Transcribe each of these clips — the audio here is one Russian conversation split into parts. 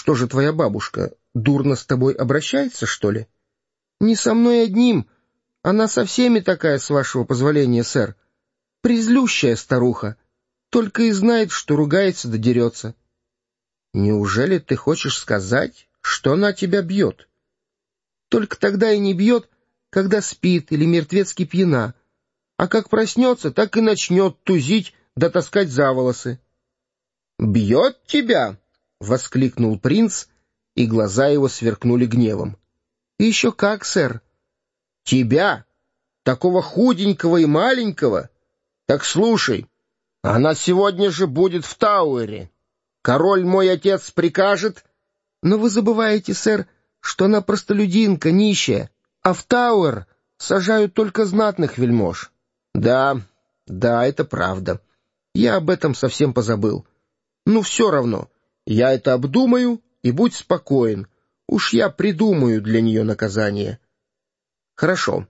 Что же твоя бабушка, дурно с тобой обращается, что ли? Не со мной одним. Она со всеми такая, с вашего позволения, сэр. Призлющая старуха. Только и знает, что ругается да дерется. Неужели ты хочешь сказать, что она тебя бьет? Только тогда и не бьет, когда спит или мертвецки пьяна. А как проснется, так и начнет тузить да таскать за волосы. «Бьет тебя?» — воскликнул принц, и глаза его сверкнули гневом. «Еще как, сэр!» «Тебя? Такого худенького и маленького? Так слушай, она сегодня же будет в Тауэре. Король мой отец прикажет...» «Но вы забываете, сэр, что она простолюдинка, нищая, а в Тауэр сажают только знатных вельмож». «Да, это правда. Я об этом совсем позабыл. Ну, все равно, я это обдумаю, и будь спокоен. Уж я придумаю для нее наказание». «Хорошо.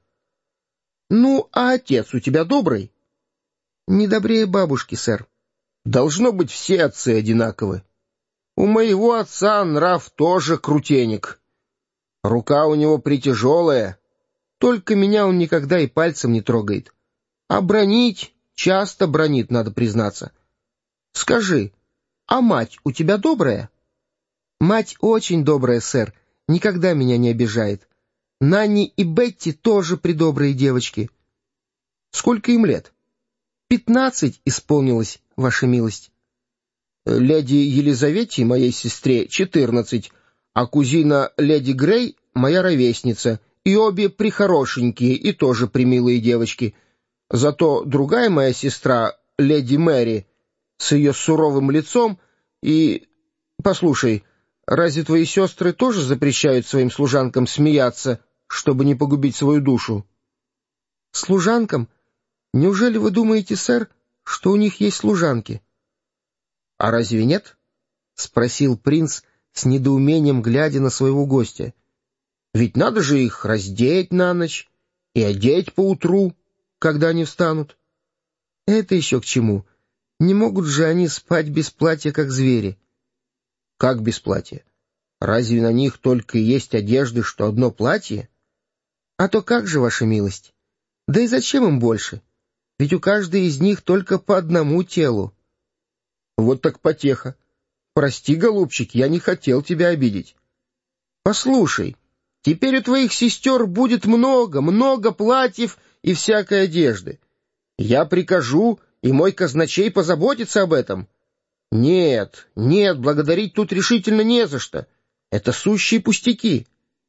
Ну, а отец у тебя добрый?» «Не добрее бабушки, сэр». «Должно быть, все отцы одинаковы. У моего отца нрав тоже крутенек. Рука у него притяжелая. Только меня он никогда и пальцем не трогает. А бранить часто бранит, надо признаться. Скажи, а мать у тебя добрая?» «Мать очень добрая, сэр, никогда меня не обижает. Нанни и Бетти тоже придобрые девочки». «Сколько им лет?» 15 исполнилось, ваша милость. Леди Елизавете, моей сестре, 14, а кузина леди Грей — моя ровесница, и обе прихорошенькие и тоже примилые девочки. Зато другая моя сестра, леди Мэри, с ее суровым лицом и... Послушай, разве твои сестры тоже запрещают своим служанкам смеяться, чтобы не погубить свою душу?» «Служанкам? Неужели вы думаете, сэр, что у них есть служанки?» «А разве нет?» — спросил принц с недоумением, глядя на своего гостя. «Ведь надо же их раздеть на ночь и одеть поутру, когда они встанут». «Это еще к чему? Не могут же они спать без платья, как звери». «Как без платья? Разве на них только и есть одежды, что одно платье?» «А то как же, ваша милость? Да и зачем им больше? Ведь у каждой из них только по одному телу». «Вот так потеха. Прости, голубчик, я не хотел тебя обидеть. Послушай, теперь у твоих сестер будет много платьев и всякой одежды. Я прикажу, и мой казначей позаботится об этом». «Нет, благодарить тут решительно не за что. Это сущие пустяки.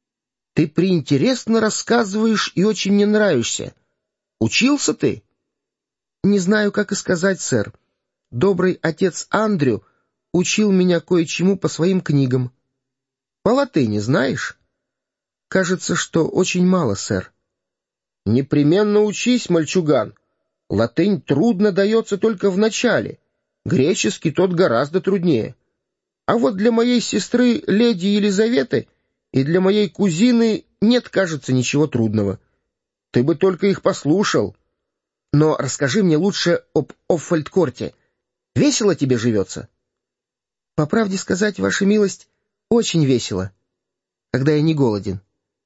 Ты приинтересно рассказываешь и очень мне нравишься. Учился ты?» «Не знаю, как и сказать, сэр. Добрый отец Андрю учил меня кое-чему по своим книгам». «По латыни знаешь?» «Кажется, что очень мало, сэр». «Непременно учись, мальчуган. Латынь трудно дается только в начале. Греческий тот гораздо труднее. А вот для моей сестры, леди Елизаветы, и для моей кузины нет, кажется, ничего трудного. Ты бы только их послушал. Но расскажи мне лучше об Оффальдкорте. Весело тебе живется?» «По правде сказать, ваша милость, очень весело, когда я не голоден.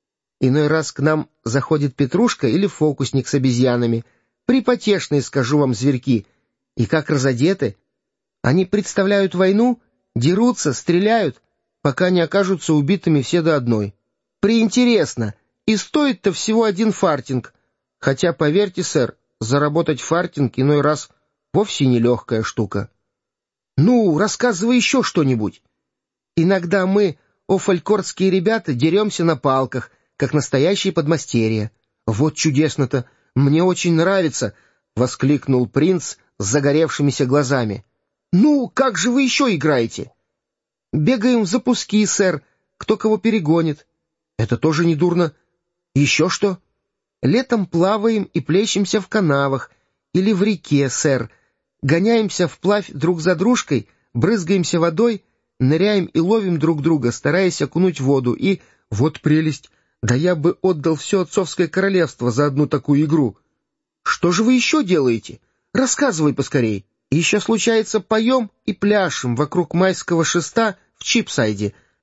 Иной раз к нам заходит Петрушка или фокусник с обезьянами, припотешные, скажу вам, зверьки, и как разодеты. Они представляют войну, дерутся, стреляют, пока не окажутся убитыми все до одной. Приинтересно, и стоит-то всего 1 фартинг, хотя, поверьте, сэр, заработать фартинг иной раз вовсе нелегкая штука». «Ну, рассказывай еще что-нибудь». «Иногда мы, оффалькортские ребята, деремся на палках, как настоящие подмастерья». «Вот чудесно-то! Мне очень нравится!» — воскликнул принц с загоревшимися глазами. «Ну, как же вы еще играете?» «Бегаем в запуски, сэр, кто кого перегонит». «Это тоже недурно. Еще что?» «Летом плаваем и плещемся в канавах или в реке, сэр. Гоняемся вплавь друг за дружкой, брызгаемся водой, ныряем и ловим друг друга, стараясь окунуть в воду. И вот прелесть! Да я бы отдал все отцовское королевство за одну такую игру». «Что же вы еще делаете? Рассказывай поскорей». «И еще, случается, поем и пляшем вокруг майского шеста в Чипсайде,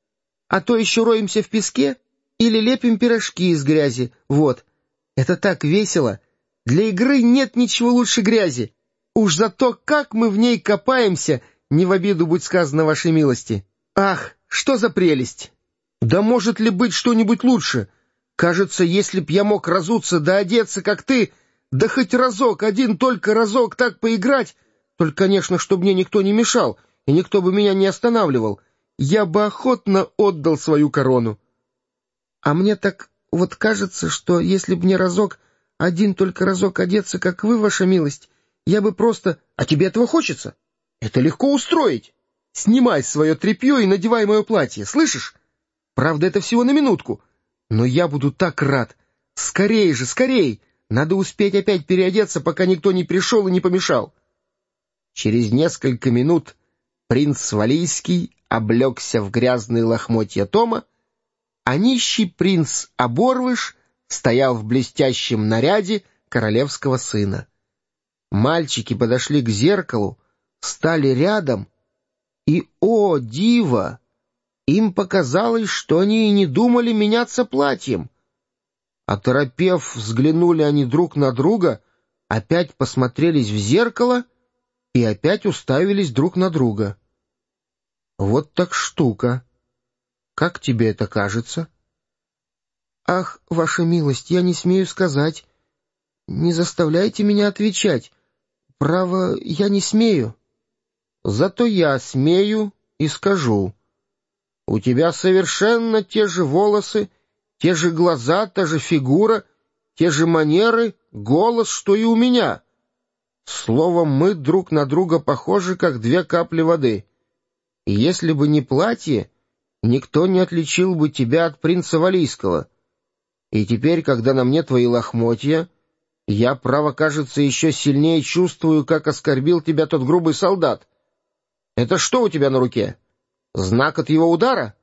А то еще роемся в песке или лепим пирожки из грязи. Вот. Это так весело. Для игры нет ничего лучше грязи. Уж за то, как мы в ней копаемся, не в обиду будь сказано вашей милости. Ах, что за прелесть! Да может ли быть что-нибудь лучше? Кажется, если б я мог разуться да одеться, как ты, да хоть разок, один только разок так поиграть, только, конечно, чтобы мне никто не мешал, и никто бы меня не останавливал, я бы охотно отдал свою корону. А мне так вот кажется, что если б мне разок, один только разок одеться, как вы, ваша милость, я бы просто... А тебе этого хочется? Это легко устроить. Снимай свое тряпье и надевай мое платье, слышишь? Правда, это всего на минутку. Но я буду так рад. Скорей же, скорей! Надо успеть опять переодеться, пока никто не пришел и не помешал. Через несколько минут принц Валийский облегся в грязные лохмотья Тома, а нищий принц Оборвыш стоял в блестящем наряде королевского сына. Мальчики подошли к зеркалу, стали рядом, и, о, диво! Им показалось, что они и не думали меняться платьем. Оторопев, взглянули они друг на друга, опять посмотрелись в зеркало и опять уставились друг на друга. Вот так штука. Как тебе это кажется? Ах, ваша милость, я не смею сказать. Не заставляйте меня отвечать. Право, я не смею. Зато я смею и скажу. У тебя совершенно те же волосы, те же глаза, та же фигура, те же манеры, голос, что и у меня. Словом, мы друг на друга похожи, как две капли воды. И если бы не платье, никто не отличил бы тебя от принца Валийского. И теперь, когда на мне твои лохмотья, я, право, кажется, еще сильнее чувствую, как оскорбил тебя тот грубый солдат. Это что у тебя на руке? Знак от его удара?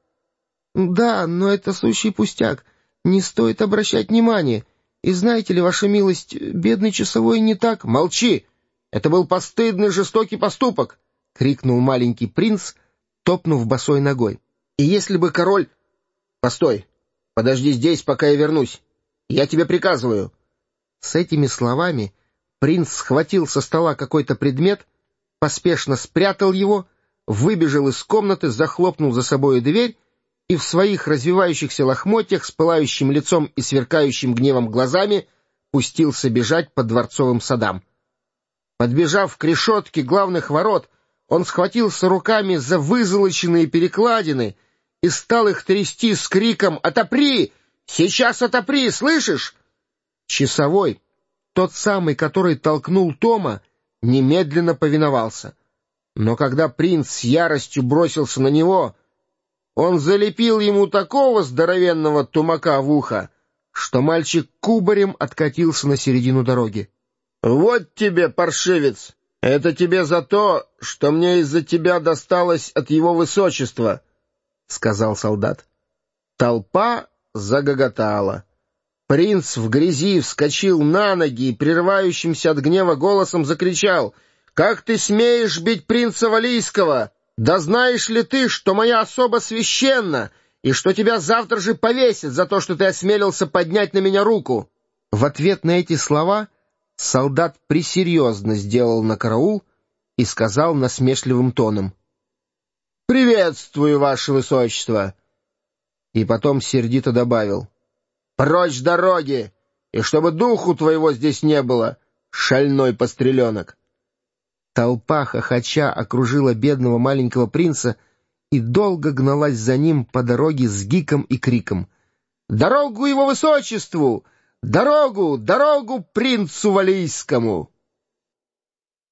Да, но это сущий пустяк. Не стоит обращать внимания. И знаете ли, ваша милость, бедный часовой не так... Молчи! Это был постыдный жестокий поступок! — крикнул маленький принц, топнув босой ногой. И если бы король... Постой! Подожди здесь, пока я вернусь. Я тебе приказываю. С этими словами принц схватил со стола какой-то предмет, поспешно спрятал его, выбежал из комнаты, захлопнул за собой дверь и в своих развивающихся лохмотьях с пылающим лицом и сверкающим гневом глазами пустился бежать по дворцовым садам. Подбежав к решетке главных ворот, он схватился руками за вызолоченные перекладины и стал их трясти с криком «Отопри! Сейчас отопри! Слышишь?» Часовой, тот самый, который толкнул Тома, немедленно повиновался. Но когда принц с яростью бросился на него, он залепил ему такого здоровенного тумака в ухо, что мальчик кубарем откатился на середину дороги. «Вот тебе, паршивец! Это тебе за то, что мне из-за тебя досталось от его высочества!» — сказал солдат. Толпа загоготала. Принц в грязи вскочил на ноги и прерывающимся от гнева голосом закричал: «Как ты смеешь бить принца Валийского? Да знаешь ли ты, что моя особа священна, и что тебя завтра же повесят за то, что ты осмелился поднять на меня руку?» В ответ на эти слова солдат пресерьезно сделал на караул и сказал насмешливым тоном: «Приветствую, ваше высочество!» И потом сердито добавил: «Прочь с дороги, и чтобы духу твоего здесь не было, шальной постреленок!» Толпа хохоча окружила бедного маленького принца и долго гналась за ним по дороге с гиком и криком: «Дорогу его высочеству! Дорогу, дорогу принцу Валийскому!»